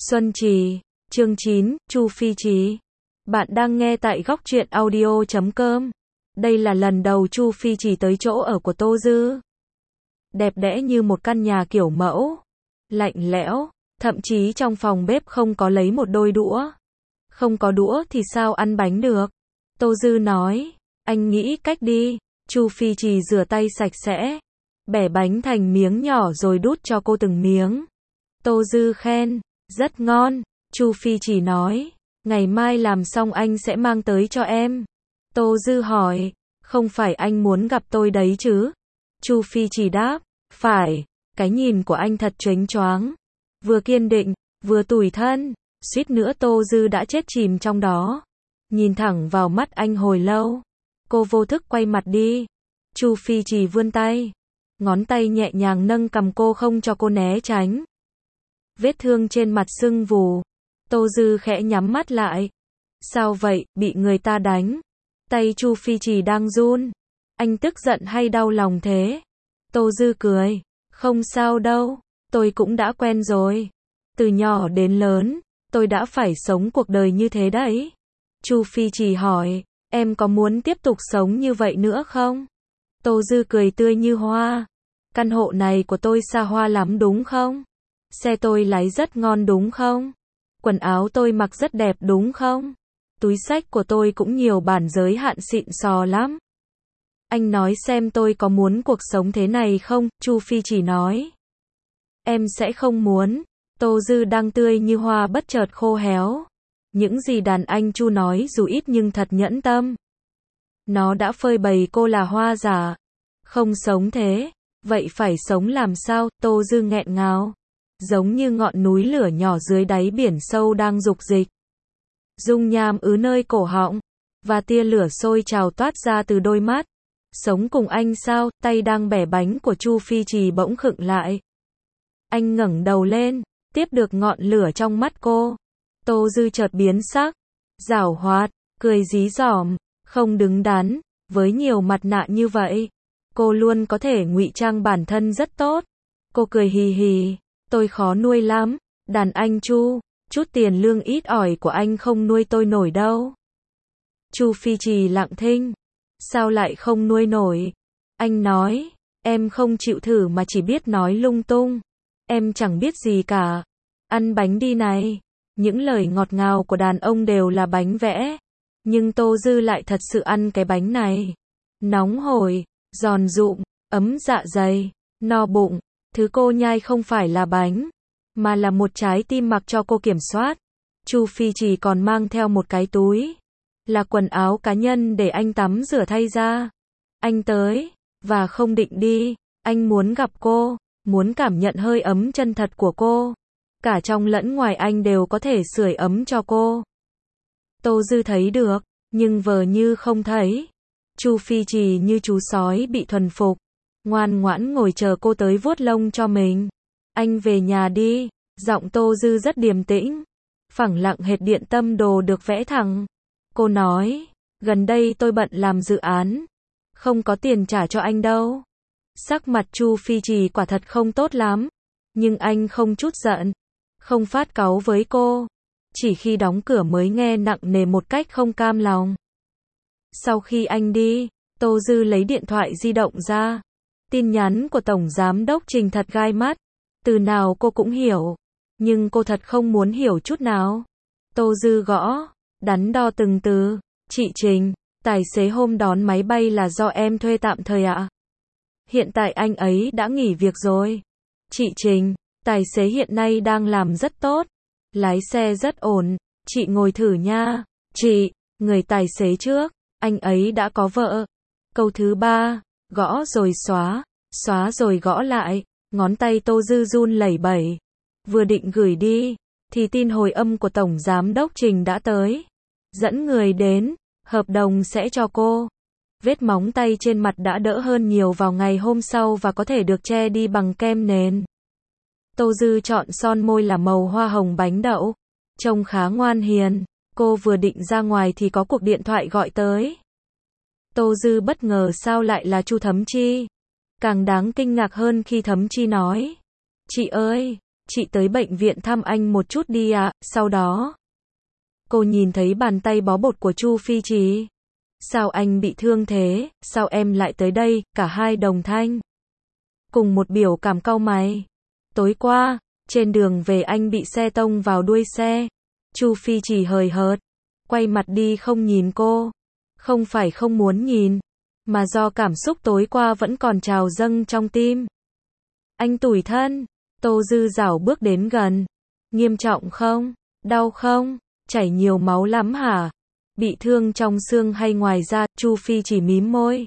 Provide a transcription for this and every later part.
Xuân Trì, chương 9, Chu Phi Trì. Bạn đang nghe tại góc truyện audio.com. Đây là lần đầu Chu Phi Trì tới chỗ ở của Tô Dư. Đẹp đẽ như một căn nhà kiểu mẫu. Lạnh lẽo, thậm chí trong phòng bếp không có lấy một đôi đũa. Không có đũa thì sao ăn bánh được? Tô Dư nói, anh nghĩ cách đi. Chu Phi Trì rửa tay sạch sẽ, bẻ bánh thành miếng nhỏ rồi đút cho cô từng miếng. Tô Dư khen, rất ngon. Chu Phi Trì nói, ngày mai làm xong anh sẽ mang tới cho em. Tô Dư hỏi, không phải anh muốn gặp tôi đấy chứ? Chu Phi Trì đáp, phải. Cái nhìn của anh thật chớnh choáng, vừa kiên định, vừa tủi thân. Suýt nữa Tô Dư đã chết chìm trong đó. Nhìn thẳng vào mắt anh hồi lâu, cô vô thức quay mặt đi. Chu Phi Trì vươn tay, ngón tay nhẹ nhàng nâng cằm cô không cho cô né tránh. Vết thương trên mặt sưng vù. Tô Dư khẽ nhắm mắt lại. Sao vậy, bị người ta đánh? Tay Chu Phi Trì đang run. Anh tức giận hay đau lòng thế? Tô Dư cười, không sao đâu, tôi cũng đã quen rồi. Từ nhỏ đến lớn, tôi đã phải sống cuộc đời như thế đấy. Chu Phi Trì hỏi, em có muốn tiếp tục sống như vậy nữa không? Tô Dư cười tươi như hoa. Căn hộ này của tôi xa hoa lắm đúng không? Xe tôi lái rất ngon đúng không? Quần áo tôi mặc rất đẹp đúng không? Túi xách của tôi cũng nhiều bản giới hạn xịn sò lắm. Anh nói xem tôi có muốn cuộc sống thế này không? Chu Phi Trì nói. Em sẽ không muốn. Tô Dư đang tươi như hoa bất chợt khô héo. Những gì đàn anh Chu nói dù ít nhưng thật nhẫn tâm. Nó đã phơi bày cô là hoa giả. Không sống thế. Vậy phải sống làm sao? Tô Dư nghẹn ngào. Giống như ngọn núi lửa nhỏ dưới đáy biển sâu đang dục dịch. Dung nham ứ nơi cổ họng. Và tia lửa sôi trào toát ra từ đôi mắt. Sống cùng anh sao? Tay đang bẻ bánh của Chu Phi Trì bỗng khựng lại. Anh ngẩng đầu lên, tiếp được ngọn lửa trong mắt cô. Tô Dư chợt biến sắc. Giảo hoạt, cười dí dỏm, không đứng đắn. Với nhiều mặt nạ như vậy, cô luôn có thể ngụy trang bản thân rất tốt. Cô cười hì hì. Tôi khó nuôi lắm, đàn anh Chu, chút tiền lương ít ỏi của anh không nuôi tôi nổi đâu. Chu Phi Trì lặng thinh. Sao lại không nuôi nổi? Anh nói, em không chịu thử mà chỉ biết nói lung tung. Em chẳng biết gì cả. Ăn bánh đi này. Những lời ngọt ngào của đàn ông đều là bánh vẽ. Nhưng Tô Dư lại thật sự ăn cái bánh này. Nóng hổi, giòn rụm, ấm dạ dày, no bụng. Thứ cô nhai không phải là bánh, mà là một trái tim mặc cho cô kiểm soát. Chu Phi Trì còn mang theo một cái túi. Là quần áo cá nhân để anh tắm rửa thay ra. Anh tới, và không định đi. Anh muốn gặp cô, muốn cảm nhận hơi ấm chân thật của cô. Cả trong lẫn ngoài anh đều có thể sưởi ấm cho cô. Tô Dư thấy được, nhưng vờ như không thấy. Chu Phi Trì như chú sói bị thuần phục. Ngoan ngoãn ngồi chờ cô tới vuốt lông cho mình. Anh về nhà đi. Giọng Tô Dư rất điềm tĩnh. Phẳng lặng hệt điện tâm đồ được vẽ thẳng. Cô nói, gần đây tôi bận làm dự án. Không có tiền trả cho anh đâu. Sắc mặt Chu Phi Trì quả thật không tốt lắm. Nhưng anh không chút giận. Không phát cáu với cô. Chỉ khi đóng cửa mới nghe nặng nề một cách không cam lòng. Sau khi anh đi, Tô Dư lấy điện thoại di động ra. Tin nhắn của Tổng Giám đốc Trình thật gai mắt. Từ nào cô cũng hiểu. Nhưng cô thật không muốn hiểu chút nào. Tô Dư gõ, đắn đo từng từ. Chị Trình, tài xế hôm đón máy bay là do em thuê tạm thời ạ? Hiện tại anh ấy đã nghỉ việc rồi. Chị Trình, tài xế hiện nay đang làm rất tốt. Lái xe rất ổn. Chị ngồi thử nha. Chị, người tài xế trước, anh ấy đã có vợ. Câu thứ 3. Gõ rồi xóa, xóa rồi gõ lại, ngón tay Tô Dư run lẩy bẩy. Vừa định gửi đi, thì tin hồi âm của Tổng Giám đốc Trình đã tới. Dẫn người đến, hợp đồng sẽ cho cô. Vết móng tay trên mặt đã đỡ hơn nhiều vào ngày hôm sau và có thể được che đi bằng kem nền. Tô Dư chọn son môi là màu hoa hồng bánh đậu. Trông khá ngoan hiền. Cô vừa định ra ngoài thì có cuộc điện thoại gọi tới. Tô Dư bất ngờ sao lại là Chu Thấm Chi. Càng đáng kinh ngạc hơn khi Thấm Chi nói, chị ơi, chị tới bệnh viện thăm anh một chút đi ạ, sau đó. Cô nhìn thấy bàn tay bó bột của Chu Phi Trì. Sao anh bị thương thế, sao em lại tới đây, cả hai đồng thanh. Cùng một biểu cảm cau mày. Tối qua, trên đường về anh bị xe tông vào đuôi xe. Chu Phi Trì hời hợt, quay mặt đi không nhìn cô. Không phải không muốn nhìn, mà do cảm xúc tối qua vẫn còn trào dâng trong tim. Anh tủi thân. Tô Dư rảo bước đến gần. Nghiêm trọng không? Đau không? Chảy nhiều máu lắm hả? Bị thương trong xương hay ngoài da? Chu Phi chỉ mím môi.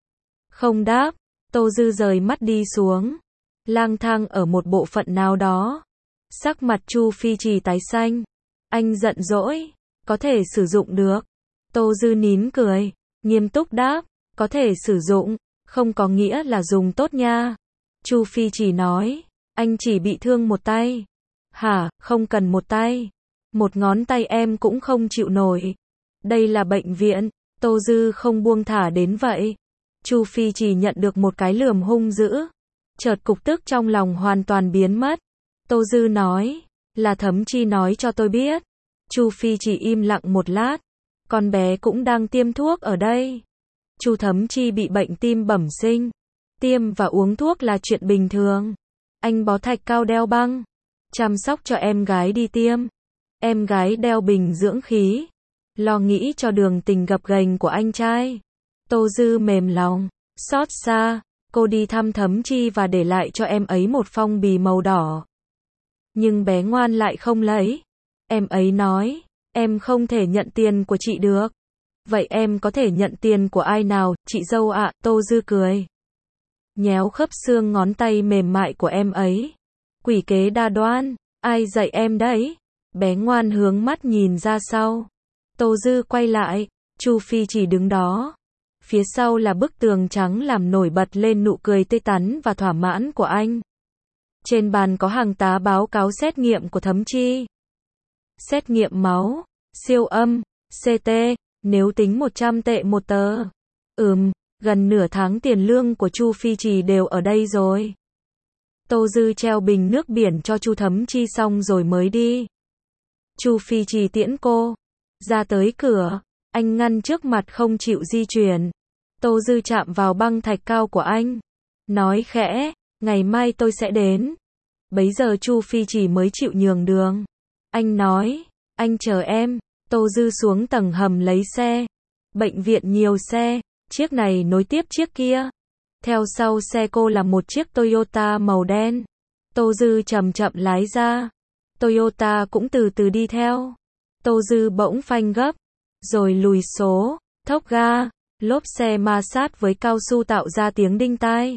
Không đáp. Tô Dư rời mắt đi xuống. Lang thang ở một bộ phận nào đó. Sắc mặt Chu Phi Trì tái xanh. Anh giận dỗi. Có thể sử dụng được. Tô Dư nín cười. Nghiêm túc đáp. Có thể sử dụng. Không có nghĩa là dùng tốt nha. Chu Phi Trì nói. Anh chỉ bị thương một tay. Hả, không cần một tay. Một ngón tay em cũng không chịu nổi. Đây là bệnh viện. Tô Dư không buông thả đến vậy. Chu Phi Trì nhận được một cái lườm hung dữ. Chợt cục tức trong lòng hoàn toàn biến mất. Tô Dư nói. Là Thấm Chi nói cho tôi biết. Chu Phi Trì im lặng một lát. Con bé cũng đang tiêm thuốc ở đây. Chu Thấm Chi bị bệnh tim bẩm sinh. Tiêm và uống thuốc là chuyện bình thường. Anh bó thạch cao đeo băng. Chăm sóc cho em gái đi tiêm. Em gái đeo bình dưỡng khí. Lo nghĩ cho đường tình gập ghềnh của anh trai. Tô Dư mềm lòng. Xót xa. Cô đi thăm Thấm Chi và để lại cho em ấy một phong bì màu đỏ. Nhưng bé ngoan lại không lấy. Em ấy nói. Em không thể nhận tiền của chị được. Vậy em có thể nhận tiền của ai nào, chị dâu ạ? Tô Dư cười. Nhéo khớp xương ngón tay mềm mại của em ấy. Quỷ kế đa đoan. Ai dạy em đấy? Bé ngoan hướng mắt nhìn ra sau. Tô Dư quay lại. Chu Phi chỉ đứng đó. Phía sau là bức tường trắng làm nổi bật lên nụ cười tươi tắn và thỏa mãn của anh. Trên bàn có hàng tá báo cáo xét nghiệm của Thấm Chi. Xét nghiệm máu, siêu âm, CT, nếu tính 100 tệ một tờ. Gần nửa tháng tiền lương của Chu Phi Trì đều ở đây rồi. Tô Dư treo bình nước biển cho Chu Thấm Chi xong rồi mới đi. Chu Phi Trì tiễn cô ra tới cửa, anh ngăn trước mặt không chịu di chuyển. Tô Dư chạm vào băng thạch cao của anh, nói khẽ, ngày mai tôi sẽ đến. Bấy giờ Chu Phi Trì mới chịu nhường đường. Anh nói, anh chờ em. Tô Dư xuống tầng hầm lấy xe. Bệnh viện nhiều xe, chiếc này nối tiếp chiếc kia. Theo sau xe cô là một chiếc Toyota màu đen. Tô Dư chậm chậm lái ra. Toyota cũng từ từ đi theo. Tô Dư bỗng phanh gấp, rồi lùi số, thốc ga, lốp xe ma sát với cao su tạo ra tiếng đinh tai.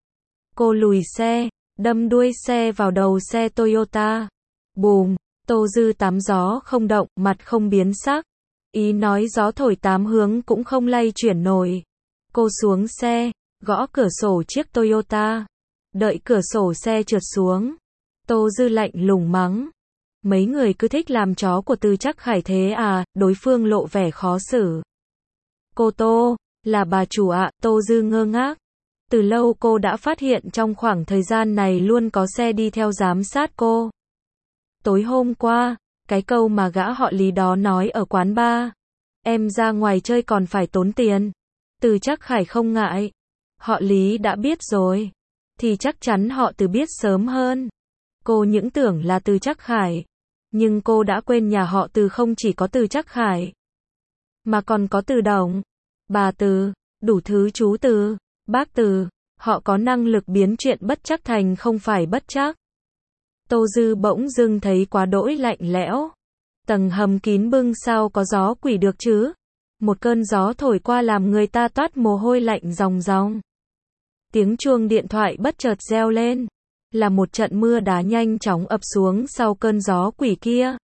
Cô lùi xe, đâm đuôi xe vào đầu xe Toyota. Bùm, Tô Dư tắm gió không động, mặt không biến sắc. Ý nói gió thổi tám hướng cũng không lay chuyển nổi. Cô xuống xe, gõ cửa sổ chiếc Toyota. Đợi cửa sổ xe trượt xuống. Tô Dư lạnh lùng mắng. Mấy người cứ thích làm chó của Từ Trắc Khải thế à? Đối phương lộ vẻ khó xử. Cô Tô, là bà chủ ạ? Tô Dư ngơ ngác. Từ lâu cô đã phát hiện trong khoảng thời gian này luôn có xe đi theo giám sát cô. Tối hôm qua, cái câu mà gã họ Lý đó nói ở quán bar. Em ra ngoài chơi còn phải tốn tiền. Từ Trắc Khải không ngại. Họ Lý đã biết rồi. Thì chắc chắn họ Từ biết sớm hơn. Cô những tưởng là Từ Trắc Khải. Nhưng cô đã quên nhà họ Từ không chỉ có Từ Trắc Khải. Mà còn có Từ Đồng, bà Từ, đủ thứ chú Từ, bác Từ. Họ có năng lực biến chuyện bất trắc thành không phải bất trắc. Tô Dư bỗng dưng thấy quá đỗi lạnh lẽo. Tầng hầm kín bưng sao có gió quỷ được chứ? Một cơn gió thổi qua làm người ta toát mồ hôi lạnh ròng ròng. Tiếng chuông điện thoại bất chợt reo lên. Là một trận mưa đá nhanh chóng ập xuống sau cơn gió quỷ kia.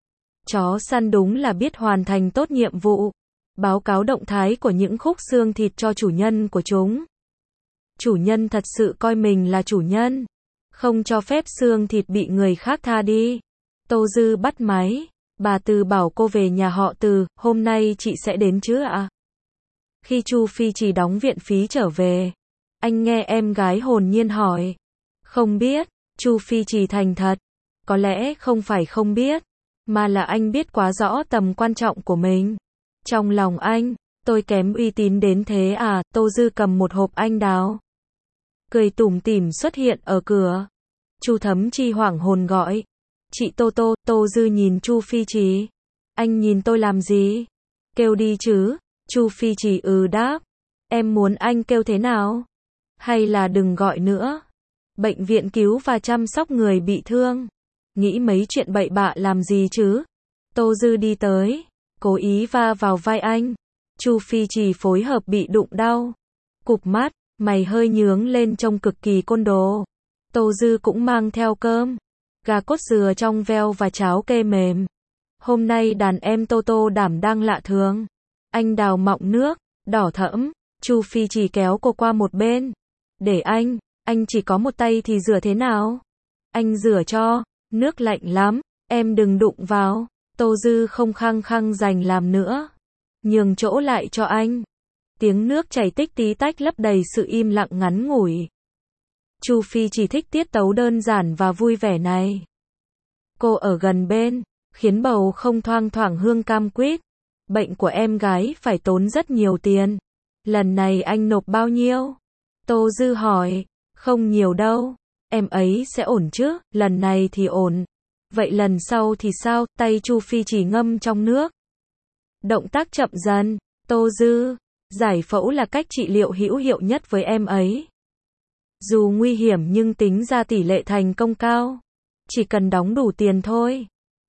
Chó săn đúng là biết hoàn thành tốt nhiệm vụ. Báo cáo động thái của những khúc xương thịt cho chủ nhân của chúng. Chủ nhân thật sự coi mình là chủ nhân. Không cho phép xương thịt bị người khác tha đi. Tô Dư bắt máy. Bà Từ bảo cô về nhà họ Từ, hôm nay chị sẽ đến chứ ạ? Khi Chu Phi chỉ đóng viện phí trở về, anh nghe em gái hồn nhiên hỏi. Không biết, Chu Phi Trì thành thật. Có lẽ không phải không biết, mà là anh biết quá rõ tầm quan trọng của mình. Trong lòng anh, tôi kém uy tín đến thế à? Tô Dư cầm một hộp anh đào, cười tủm tỉm xuất hiện ở cửa. Chu Thấm Chi hoảng hồn gọi. Chị Tô Tô. Tô Dư nhìn Chu Phi Trì. Anh nhìn tôi làm gì? Kêu đi chứ. Chu Phi Trì đáp. Em muốn anh kêu thế nào? Hay là đừng gọi nữa? Bệnh viện cứu và chăm sóc người bị thương. Nghĩ mấy chuyện bậy bạ làm gì chứ? Tô Dư đi tới, cố ý va vào vai anh. Chu Phi Trì phối hợp bị đụng đau. Cụp mắt, mày hơi nhướng lên trông cực kỳ côn đồ. Tô Dư cũng mang theo cơm, gà cốt dừa trong veo và cháo kê mềm. Hôm nay đàn em Tô Tô đảm đang lạ thường. Anh đào mọng nước, đỏ thẫm. Chu Phi Trì kéo cô qua một bên. Để anh chỉ có một tay thì rửa thế nào? Anh rửa cho, nước lạnh lắm, em đừng đụng vào. Tô Dư không khăng khăng giành làm nữa, nhường chỗ lại cho anh. Tiếng nước chảy tích tí tách lấp đầy sự im lặng ngắn ngủi. Chu Phi chỉ thích tiết tấu đơn giản và vui vẻ này. Cô ở gần bên, khiến bầu không thoang thoảng hương cam quýt. Bệnh của em gái phải tốn rất nhiều tiền. Lần này anh nộp bao nhiêu? Tô Dư hỏi. Không nhiều đâu. Em ấy sẽ ổn chứ? Lần này thì ổn. Vậy lần sau thì sao? Tay Chu Phi chỉ ngâm trong nước. Động tác chậm dần. Tô Dư. Giải phẫu là cách trị liệu hữu hiệu nhất với em ấy. Dù nguy hiểm nhưng tính ra tỷ lệ thành công cao. Chỉ cần đóng đủ tiền thôi.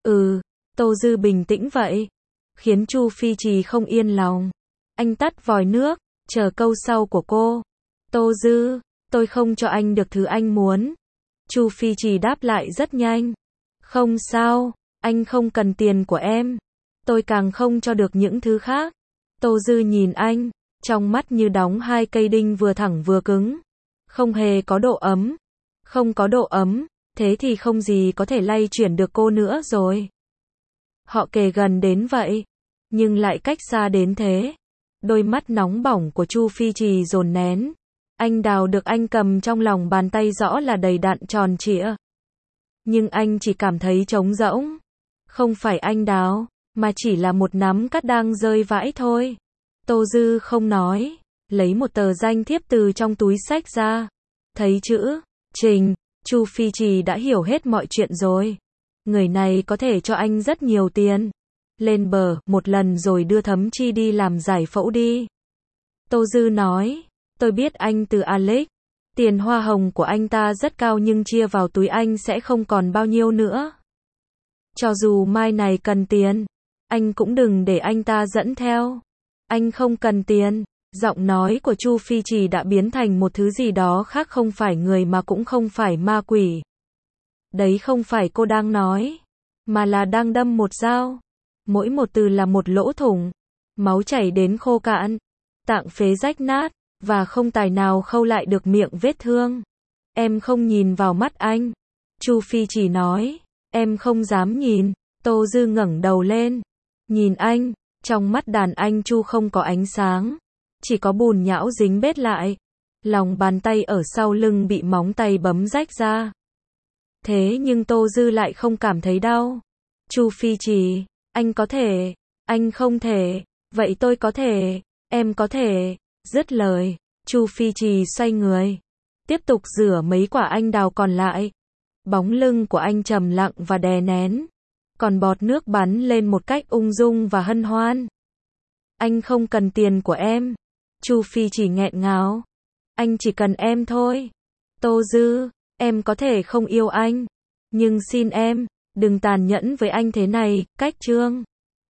Tô Dư bình tĩnh vậy. Khiến Chu Phi Trì không yên lòng. Anh tắt vòi nước, chờ câu sau của cô. Tô Dư, tôi không cho anh được thứ anh muốn. Chu Phi Trì đáp lại rất nhanh. Không sao, anh không cần tiền của em. Tôi càng không cho được những thứ khác. Tô Dư nhìn anh, trong mắt như đóng hai cây đinh vừa thẳng vừa cứng. Không hề có độ ấm. Không có độ ấm, thế thì không gì có thể lay chuyển được cô nữa rồi. Họ kề gần đến vậy, nhưng lại cách xa đến thế. Đôi mắt nóng bỏng của Chu Phi Trì dồn nén. Anh đào được anh cầm trong lòng bàn tay rõ là đầy đặn tròn trịa. Nhưng anh chỉ cảm thấy trống rỗng. Không phải anh đào, mà chỉ là một nắm cát đang rơi vãi thôi. Tô Dư không nói, lấy một tờ danh thiếp từ trong túi xách ra. Thấy chữ Trình, Chu Phi Trì đã hiểu hết mọi chuyện rồi. Người này có thể cho anh rất nhiều tiền. Lên bờ một lần rồi đưa Thấm Chi đi làm giải phẫu đi. Tô Dư nói, tôi biết anh từ Alex. Tiền hoa hồng của anh ta rất cao nhưng chia vào túi anh sẽ không còn bao nhiêu nữa. Cho dù mai này cần tiền, anh cũng đừng để anh ta dẫn theo. Anh không cần tiền. Giọng nói của Chu Phi Trì đã biến thành một thứ gì đó khác, không phải người mà cũng không phải ma quỷ. Đấy không phải cô đang nói, mà là đang đâm một dao. Mỗi một từ là một lỗ thủng. Máu chảy đến khô cạn. Tạng phế rách nát. Và không tài nào khâu lại được miệng vết thương. Em không nhìn vào mắt anh. Chu Phi chỉ nói. Em không dám nhìn. Tô Dư ngẩng đầu lên. Nhìn anh. Trong mắt đàn anh Chu không có ánh sáng. Chỉ có bùn nhão dính bết lại. Lòng bàn tay ở sau lưng bị móng tay bấm rách ra. Thế nhưng Tô Dư lại không cảm thấy đau. Chu Phi chỉ. Anh có thể. Anh không thể. Vậy tôi có thể. Em có thể. Dứt lời, Chu Phi Trì xoay người, tiếp tục rửa mấy quả anh đào còn lại. Bóng lưng của anh trầm lặng và đè nén, còn bọt nước bắn lên một cách ung dung và hân hoan. Anh không cần tiền của em. Chu Phi Trì nghẹn ngào. Anh chỉ cần em thôi. Tô Dư, em có thể không yêu anh, nhưng xin em, đừng tàn nhẫn với anh thế này. Cách chương